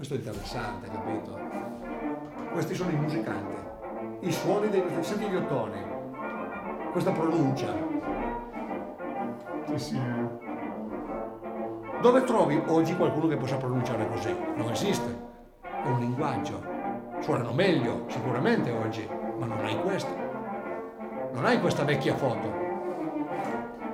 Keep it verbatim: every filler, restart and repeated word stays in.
Questo è interessante, capito? Questi sono i musicanti, i suoni dei... Senti gli ottoni, questa pronuncia. Sì, sì. Dove trovi oggi qualcuno che possa pronunciare così? Non esiste. È un linguaggio. Suonano meglio, sicuramente oggi, ma non hai questo. Non hai questa vecchia foto.